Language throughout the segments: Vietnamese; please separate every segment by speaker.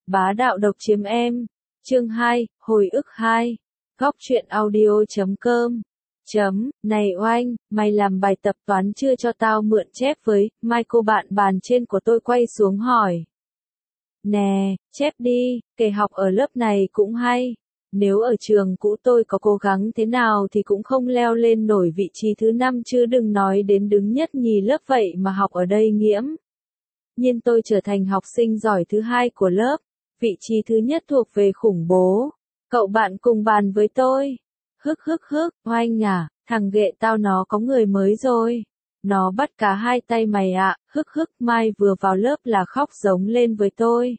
Speaker 1: Bá đạo độc chiếm em. Chương 2, hồi ức 2. Góc truyện audio.com. Này Oanh, mày làm bài tập toán chưa cho tao mượn chép với, mai cô bạn bàn trên của tôi quay xuống hỏi. Nè, chép đi, kể học ở lớp này cũng hay. Nếu ở trường cũ tôi có cố gắng thế nào thì cũng không leo lên nổi vị trí thứ 5 chứ đừng nói đến đứng nhất nhì lớp vậy mà học ở đây nghiễm. Nhưng tôi trở thành học sinh giỏi thứ 2 của lớp, vị trí thứ nhất thuộc về khủng bố. Cậu bạn cùng bàn với tôi. Oanh à, thằng ghệ tao nó có người mới rồi. Nó bắt cá hai tay mày ạ, mai vừa vào lớp là khóc giống lên với tôi.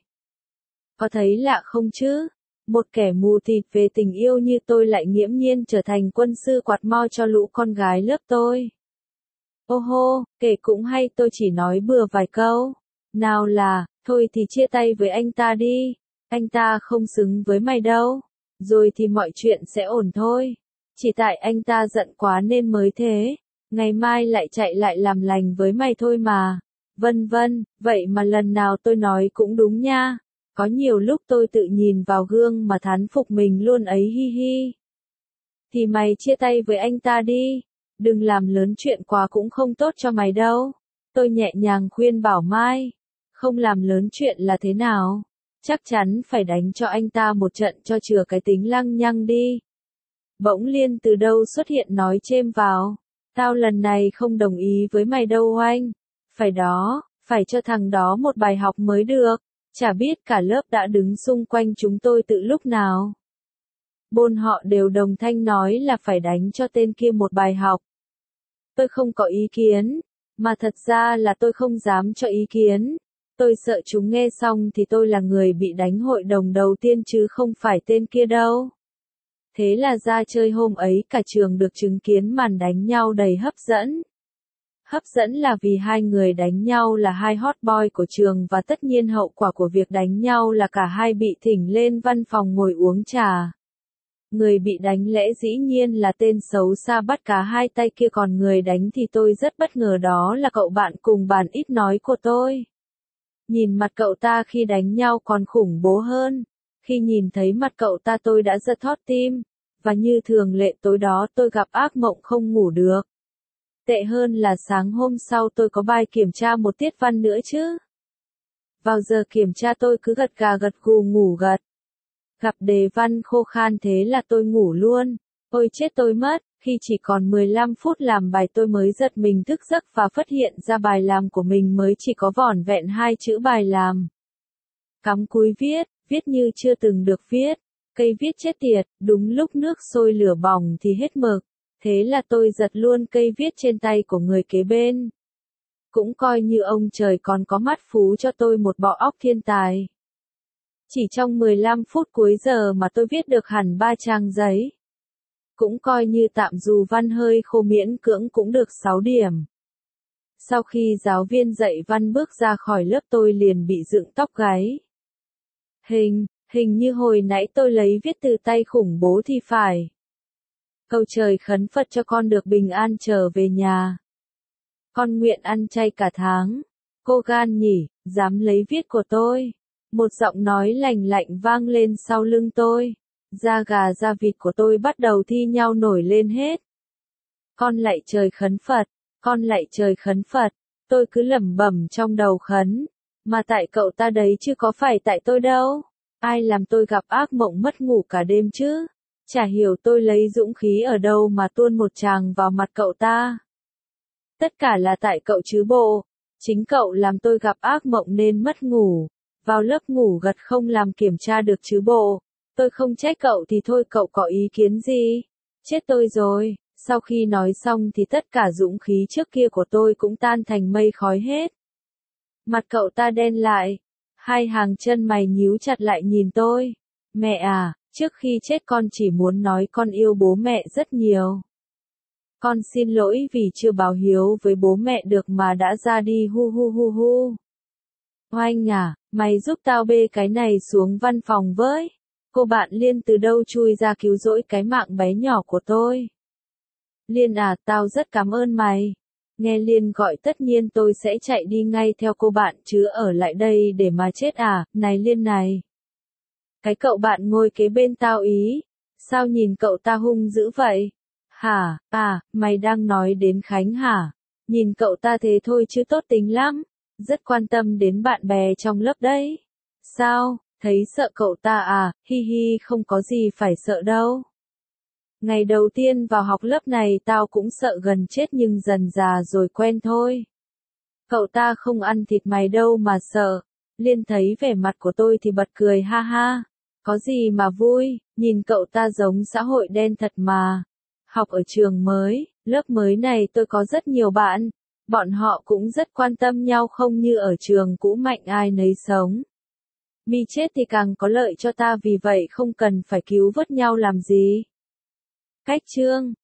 Speaker 1: Có thấy lạ không chứ? Một kẻ mù tịt về tình yêu như tôi lại nghiễm nhiên trở thành quân sư quạt mo cho lũ con gái lớp tôi. Ô hô, kể cũng hay tôi chỉ nói bừa vài câu. Nào là, thôi thì chia tay với anh ta đi. Anh ta không xứng với mày đâu. Rồi thì mọi chuyện sẽ ổn thôi. Chỉ tại anh ta giận quá nên mới thế. Ngày mai lại chạy lại làm lành với mày thôi mà. Vân vân, vậy mà lần nào tôi nói cũng đúng nha. Có nhiều lúc tôi tự nhìn vào gương mà thán phục mình luôn ấy hi hi. Thì mày chia tay với anh ta đi. Đừng làm lớn chuyện quá cũng không tốt cho mày đâu. Tôi nhẹ nhàng khuyên bảo Mai. Không làm lớn chuyện là thế nào? Chắc chắn phải đánh cho anh ta một trận cho chừa cái tính lăng nhăng đi. Bỗng Liên từ đâu xuất hiện nói chêm vào. Tao lần này không đồng ý với mày đâu Oanh. Phải đó, phải cho thằng đó một bài học mới được. Chả biết cả lớp đã đứng xung quanh chúng tôi từ lúc nào. Bọn họ đều đồng thanh nói là phải đánh cho tên kia một bài học. Tôi không có ý kiến, mà thật ra là tôi không dám cho ý kiến. Tôi sợ chúng nghe xong thì tôi là người bị đánh hội đồng đầu tiên chứ không phải tên kia đâu. Thế là ra chơi hôm ấy cả trường được chứng kiến màn đánh nhau đầy hấp dẫn. Hấp dẫn là vì hai người đánh nhau là hai hot boy của trường và tất nhiên hậu quả của việc đánh nhau là cả hai bị thỉnh lên văn phòng ngồi uống trà. Người bị đánh lẽ dĩ nhiên là tên xấu xa bắt cá hai tay kia còn người đánh thì tôi rất bất ngờ đó là cậu bạn cùng bàn ít nói của tôi. Nhìn mặt cậu ta khi đánh nhau còn khủng bố hơn. Khi nhìn thấy mặt cậu ta tôi đã giật thót tim. Và như thường lệ tối đó tôi gặp ác mộng không ngủ được. Tệ hơn là sáng hôm sau tôi có bài kiểm tra một tiết văn nữa chứ. Vào giờ kiểm tra tôi cứ gật gà gật gù ngủ gật. Gặp đề văn khô khan thế là tôi ngủ luôn. Ôi chết tôi mất, khi chỉ còn 15 phút làm bài tôi mới giật mình thức giấc và phát hiện ra bài làm của mình mới chỉ có vỏn vẹn 2 chữ bài làm. Cắm cúi viết, viết như chưa từng được viết. Cây viết chết tiệt, đúng lúc nước sôi lửa bỏng thì hết mực. Thế là tôi giật luôn cây viết trên tay của người kế bên. Cũng coi như ông trời còn có mắt phú cho tôi một bọ óc thiên tài. Chỉ trong 15 phút cuối giờ mà tôi viết được hẳn 3 trang giấy. Cũng coi như tạm dù văn hơi khô miễn cưỡng cũng được 6 điểm. Sau khi giáo viên dạy văn bước ra khỏi lớp tôi liền bị dựng tóc gáy. Hình như hồi nãy tôi lấy viết từ tay khủng bố thì phải. Cầu trời khấn Phật cho con được bình an trở về nhà. Con nguyện ăn chay cả tháng. Cô gan nhỉ, dám lấy viết của tôi. Một giọng nói lành lạnh vang lên sau lưng tôi. Da gà da vịt của tôi bắt đầu thi nhau nổi lên hết. Con lạy trời khấn Phật, con lạy trời khấn Phật. Tôi cứ lẩm bẩm trong đầu khấn. Mà tại cậu ta đấy chứ có phải tại tôi đâu. Ai làm tôi gặp ác mộng mất ngủ cả đêm chứ? Chả hiểu tôi lấy dũng khí ở đâu mà tuôn một tràng vào mặt cậu ta. Tất cả là tại cậu chứ bộ. Chính cậu làm tôi gặp ác mộng nên mất ngủ. Vào lớp ngủ gật không làm kiểm tra được chứ bộ. Tôi không trách cậu thì thôi cậu có ý kiến gì? Chết tôi rồi. Sau khi nói xong thì tất cả dũng khí trước kia của tôi cũng tan thành mây khói hết. Mặt cậu ta đen lại. Hai hàng chân mày nhíu chặt lại nhìn tôi. Mẹ à, trước khi chết con chỉ muốn nói con yêu bố mẹ rất nhiều. Con xin lỗi vì chưa báo hiếu với bố mẹ được mà đã ra đi hu hu hu hu. Oanh à, mày giúp tao bê cái này xuống văn phòng với. Cô bạn Liên từ đâu chui ra cứu rỗi cái mạng bé nhỏ của tôi. Liên à, tao rất cảm ơn mày. Nghe Liên gọi tất nhiên tôi sẽ chạy đi ngay theo cô bạn chứ ở lại đây để mà chết à, này Liên này. Cái cậu bạn ngồi kế bên tao ý. Sao nhìn cậu ta hung dữ vậy? Hả, à, mày đang nói đến Khánh hả? Nhìn cậu ta thế thôi chứ tốt tính lắm. Rất quan tâm đến bạn bè trong lớp đấy. Sao, thấy sợ cậu ta à, hi hi không có gì phải sợ đâu. Ngày đầu tiên vào học lớp này tao cũng sợ gần chết nhưng dần dà rồi quen thôi. Cậu ta không ăn thịt mày đâu mà sợ. Liên thấy vẻ mặt của tôi thì bật cười ha ha. Có gì mà vui, nhìn cậu ta giống xã hội đen thật mà. Học ở trường mới, lớp mới này tôi có rất nhiều bạn. Bọn họ cũng rất quan tâm nhau không như ở trường cũ mạnh ai nấy sống. Mi chết thì càng có lợi cho ta vì vậy không cần phải cứu vớt nhau làm gì. Cách chương